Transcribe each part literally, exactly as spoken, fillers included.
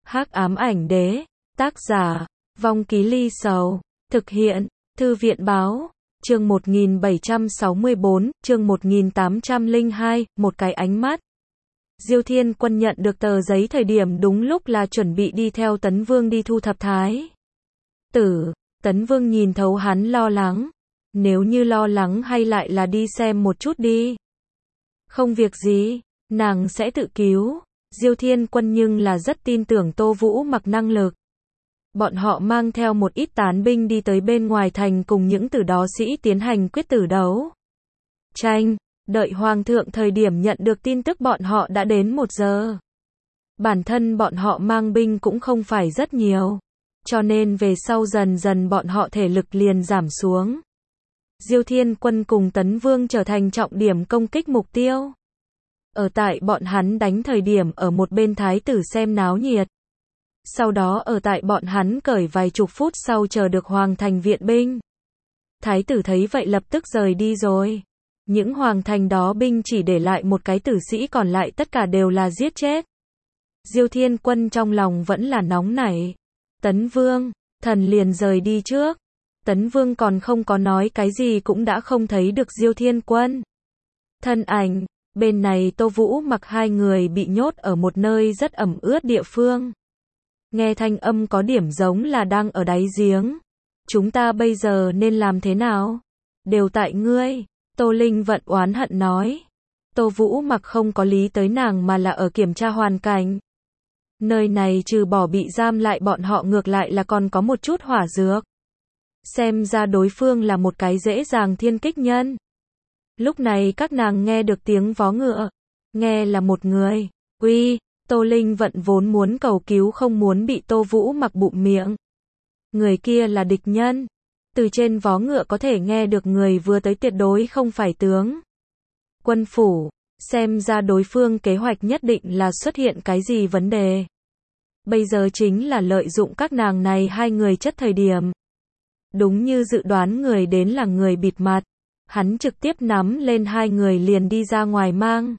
Hắc ám ảnh đế, tác giả, Vong Ký Ly Sầu, thực hiện, Thư viện báo, chương một nghìn bảy trăm sáu mươi tư, chương một nghìn tám trăm lẻ hai, một cái ánh mắt. Diêu Thiên Quân nhận được tờ giấy thời điểm đúng lúc là chuẩn bị đi theo Tấn Vương đi thu thập thái tử. Tấn Vương nhìn thấu hắn lo lắng. Nếu như lo lắng hay lại là đi xem một chút đi. Không việc gì, nàng sẽ tự cứu. Diêu Thiên Quân nhưng là rất tin tưởng Tô Vũ Mặc năng lực. Bọn họ mang theo một ít tán binh đi tới bên ngoài thành cùng những tử đó sĩ tiến hành quyết tử đấu. Tranh, đợi Hoàng thượng thời điểm nhận được tin tức bọn họ đã đến một giờ. Bản thân bọn họ mang binh cũng không phải rất nhiều. Cho nên về sau dần dần bọn họ thể lực liền giảm xuống. Diêu Thiên Quân cùng Tấn Vương trở thành trọng điểm công kích mục tiêu. Ở tại bọn hắn đánh thời điểm ở một bên thái tử xem náo nhiệt. Sau đó ở tại bọn hắn cởi vài chục phút sau chờ được hoàng thành viện binh. Thái tử thấy vậy lập tức rời đi rồi. Những hoàng thành đó binh chỉ để lại một cái tử sĩ còn lại tất cả đều là giết chết. Diêu Thiên Quân trong lòng vẫn là nóng nảy. Tấn Vương, thần liền rời đi trước. Tấn Vương còn không có nói cái gì cũng đã không thấy được Diêu Thiên Quân. Thân ảnh, bên này Tô Vũ Mặc hai người bị nhốt ở một nơi rất ẩm ướt địa phương. Nghe thanh âm có điểm giống là đang ở đáy giếng. Chúng ta bây giờ nên làm thế nào? Đều tại ngươi, Tô Linh Vận oán hận nói. Tô Vũ Mặc không có lý tới nàng mà là ở kiểm tra hoàn cảnh. Nơi này trừ bỏ bị giam lại bọn họ ngược lại là còn có một chút hỏa dược. Xem ra đối phương là một cái dễ dàng thiên kích nhân. Lúc này các nàng nghe được tiếng vó ngựa. Nghe là một người. Uy, Tô Linh Vận vốn muốn cầu cứu không muốn bị Tô Vũ Mặc bụng miệng. Người kia là địch nhân. Từ trên vó ngựa có thể nghe được người vừa tới tuyệt đối không phải tướng quân phủ. Xem ra đối phương kế hoạch nhất định là xuất hiện cái gì vấn đề. Bây giờ chính là lợi dụng các nàng này hai người chất thời điểm. Đúng như dự đoán người đến là người bịt mặt. Hắn trực tiếp nắm lên hai người liền đi ra ngoài mang.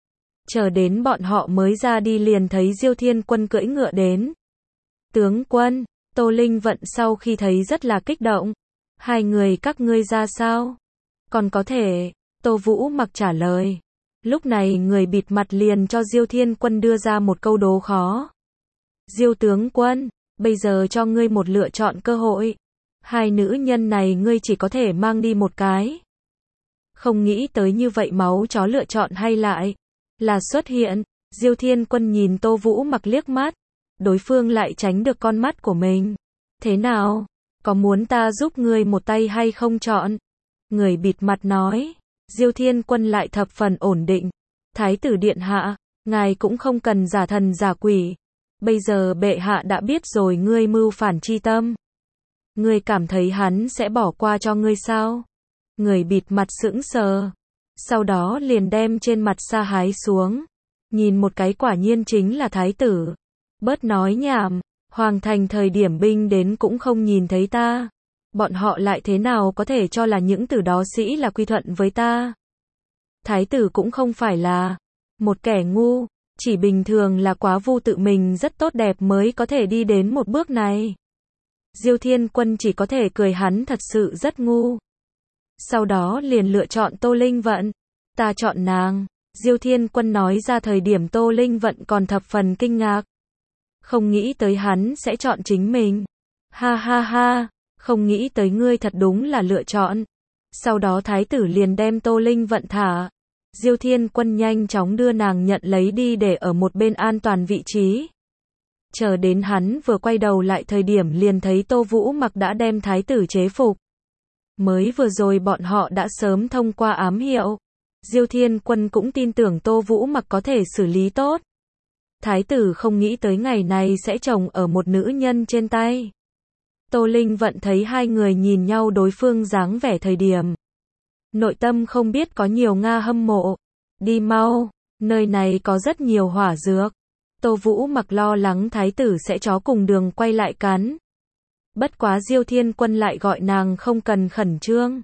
Chờ đến bọn họ mới ra đi liền thấy Diêu Thiên Quân cưỡi ngựa đến. Tướng quân, Tô Linh Vận sau khi thấy rất là kích động. Hai người các ngươi ra sao? Còn có thể, Tô Vũ Mặc trả lời. Lúc này người bịt mặt liền cho Diêu Thiên Quân đưa ra một câu đố khó. Diêu tướng quân, bây giờ cho ngươi một lựa chọn cơ hội. Hai nữ nhân này ngươi chỉ có thể mang đi một cái. Không nghĩ tới như vậy máu chó lựa chọn hay lại là xuất hiện. Diêu Thiên Quân nhìn Tô Vũ Mặc liếc mắt. Đối phương lại tránh được con mắt của mình. Thế nào? Có muốn ta giúp ngươi một tay hay không chọn? Người bịt mặt nói. Diêu Thiên Quân lại thập phần ổn định. Thái tử điện hạ, ngài cũng không cần giả thần giả quỷ. Bây giờ bệ hạ đã biết rồi ngươi mưu phản chi tâm. Ngươi cảm thấy hắn sẽ bỏ qua cho ngươi sao? Người bịt mặt sững sờ. Sau đó liền đem trên mặt sa hái xuống. Nhìn một cái quả nhiên chính là thái tử. Bớt nói nhảm, hoàng thành thời điểm binh đến cũng không nhìn thấy ta. Bọn họ lại thế nào có thể cho là những tử đó sĩ là quy thuận với ta. Thái tử cũng không phải là một kẻ ngu, chỉ bình thường là quá vu tự mình rất tốt đẹp mới có thể đi đến một bước này. Diêu Thiên Quân chỉ có thể cười hắn thật sự rất ngu. Sau đó liền lựa chọn Tô Linh Vận. Ta chọn nàng. Diêu Thiên Quân nói ra thời điểm Tô Linh Vận còn thập phần kinh ngạc. Không nghĩ tới hắn sẽ chọn chính mình. Ha ha ha, không nghĩ tới ngươi thật đúng là lựa chọn. Sau đó thái tử liền đem Tô Linh Vận thả. Diêu Thiên Quân nhanh chóng đưa nàng nhận lấy đi để ở một bên an toàn vị trí. Chờ đến hắn vừa quay đầu lại thời điểm liền thấy Tô Vũ Mặc đã đem thái tử chế phục. Mới vừa rồi bọn họ đã sớm thông qua ám hiệu. Diêu Thiên Quân cũng tin tưởng Tô Vũ Mặc có thể xử lý tốt. Thái tử không nghĩ tới ngày này sẽ chồng ở một nữ nhân trên tay. Tô Linh Vận thấy hai người nhìn nhau đối phương dáng vẻ thời điểm. Nội tâm không biết có nhiều Nga hâm mộ. Đi mau, nơi này có rất nhiều hỏa dược. Tô Vũ Mặc lo lắng thái tử sẽ chó cùng đường quay lại cắn. Bất quá Diêu Thiên Quân lại gọi nàng không cần khẩn trương.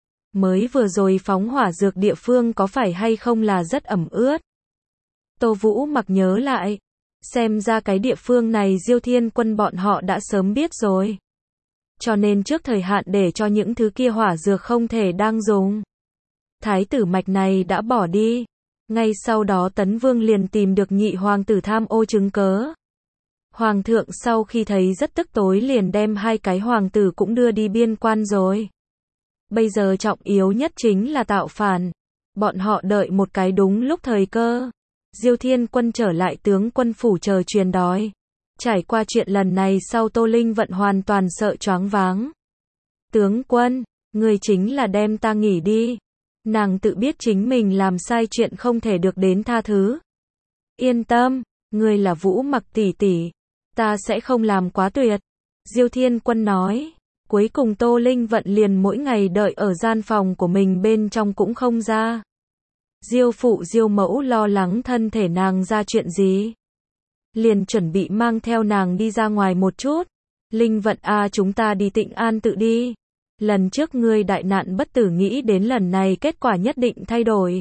Mới vừa rồi phóng hỏa dược địa phương có phải hay không là rất ẩm ướt. Tô Vũ Mặc nhớ lại. Xem ra cái địa phương này Diêu Thiên Quân bọn họ đã sớm biết rồi. Cho nên trước thời hạn để cho những thứ kia hỏa dược không thể đang dùng. Thái tử mạch này đã bỏ đi. Ngay sau đó Tấn Vương liền tìm được nhị hoàng tử tham ô chứng cớ. Hoàng thượng sau khi thấy rất tức tối liền đem hai cái hoàng tử cũng đưa đi biên quan rồi. Bây giờ trọng yếu nhất chính là tạo phản. Bọn họ đợi một cái đúng lúc thời cơ. Diêu Thiên Quân trở lại tướng quân phủ chờ truyền đói. Trải qua chuyện lần này sau Tô Linh Vận hoàn toàn sợ choáng váng. Tướng quân, người chính là đem ta nghỉ đi. Nàng tự biết chính mình làm sai chuyện không thể được đến tha thứ. Yên tâm, người là Vũ Mặc tỷ tỷ. Ta sẽ không làm quá tuyệt. Diêu Thiên Quân nói. Cuối cùng Tô Linh Vận liền mỗi ngày đợi ở gian phòng của mình bên trong cũng không ra. Diêu phụ Diêu mẫu lo lắng thân thể nàng ra chuyện gì. Liền chuẩn bị mang theo nàng đi ra ngoài một chút. Linh Vận à, chúng ta đi Tịnh An tự đi. Lần trước ngươi đại nạn bất tử, nghĩ đến lần này kết quả nhất định thay đổi.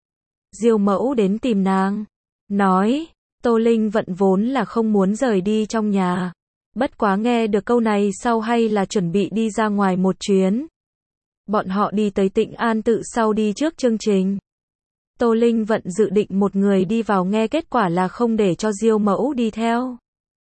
Diêu mẫu đến tìm nàng. Nói, Tô Linh Vận vốn là không muốn rời đi trong nhà. Bất quá nghe được câu này sau hay là chuẩn bị đi ra ngoài một chuyến. Bọn họ đi tới Tịnh An tự sau đi trước chương trình. Tô Linh Vận dự định một người đi vào, nghe kết quả là không để cho Diêu mẫu đi theo.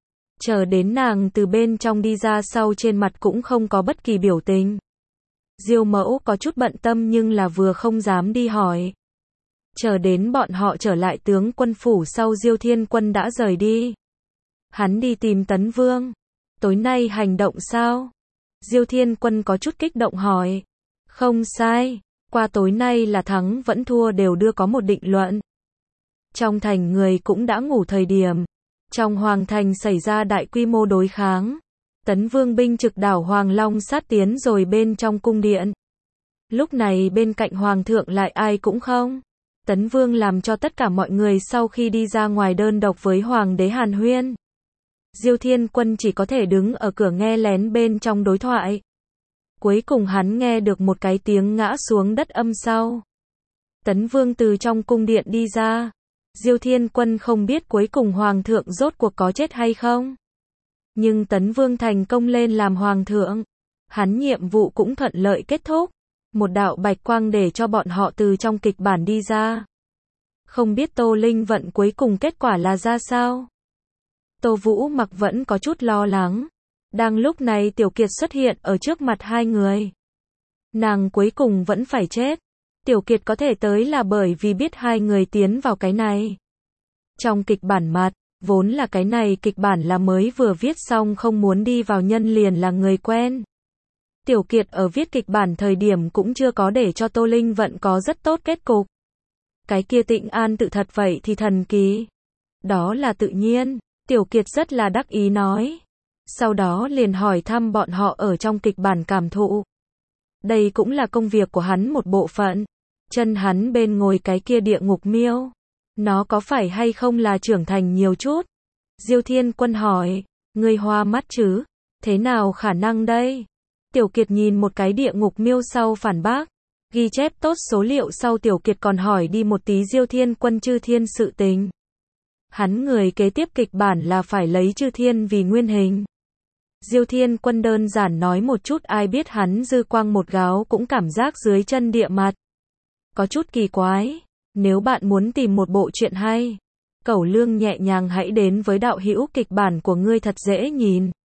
Chờ đến nàng từ bên trong đi ra sau trên mặt cũng không có bất kỳ biểu tình. Diêu mẫu có chút bận tâm nhưng là vừa không dám đi hỏi. Chờ đến bọn họ trở lại tướng quân phủ sau Diêu Thiên Quân đã rời đi. Hắn đi tìm Tấn Vương. Tối nay hành động sao? Diêu Thiên Quân có chút kích động hỏi. Không sai. Qua tối nay là thắng vẫn thua đều đưa có một định luận. Trong thành người cũng đã ngủ thời điểm. Trong hoàng thành xảy ra đại quy mô đối kháng. Tấn Vương binh trực đảo Hoàng Long sát tiến rồi bên trong cung điện. Lúc này bên cạnh hoàng thượng lại ai cũng không. Tấn Vương làm cho tất cả mọi người sau khi đi ra ngoài đơn độc với hoàng đế hàn huyên. Diêu Thiên Quân chỉ có thể đứng ở cửa nghe lén bên trong đối thoại. Cuối cùng hắn nghe được một cái tiếng ngã xuống đất âm sau. Tấn Vương từ trong cung điện đi ra. Diêu Thiên Quân không biết cuối cùng hoàng thượng rốt cuộc có chết hay không. Nhưng Tấn Vương thành công lên làm hoàng thượng. Hắn nhiệm vụ cũng thuận lợi kết thúc. Một đạo bạch quang để cho bọn họ từ trong kịch bản đi ra. Không biết Tô Linh Vận cuối cùng kết quả là ra sao. Tô Vũ Mặc vẫn có chút lo lắng. Đang lúc này Tiểu Kiệt xuất hiện ở trước mặt hai người. Nàng cuối cùng vẫn phải chết. Tiểu Kiệt có thể tới là bởi vì biết hai người tiến vào cái này. Trong kịch bản mặt, vốn là cái này kịch bản là mới vừa viết xong, không muốn đi vào nhân liền là người quen. Tiểu Kiệt ở viết kịch bản thời điểm cũng chưa có để cho Tô Linh Vận có rất tốt kết cục. Cái kia Tịnh An tự thật vậy thì thần kỳ. Đó là tự nhiên. Tiểu Kiệt rất là đắc ý nói. Sau đó liền hỏi thăm bọn họ ở trong kịch bản cảm thụ. Đây cũng là công việc của hắn một bộ phận. Chân hắn bên ngồi cái kia địa ngục miêu. Nó có phải hay không là trưởng thành nhiều chút? Diêu Thiên Quân hỏi. Ngươi hoa mắt chứ? Thế nào khả năng đây? Tiểu Kiệt nhìn một cái địa ngục miêu sau phản bác. Ghi chép tốt số liệu sau Tiểu Kiệt còn hỏi đi một tí Diêu Thiên Quân chư thiên sự tình. Hắn người kế tiếp kịch bản là phải lấy chư thiên vì nguyên hình. Diêu Thiên Quân đơn giản nói một chút, ai biết hắn dư quang một gáo cũng cảm giác dưới chân địa mặt. Có chút kỳ quái. Nếu bạn muốn tìm một bộ truyện hay, cẩu lương nhẹ nhàng hãy đến với đạo hữu kịch bản của ngươi thật dễ nhìn.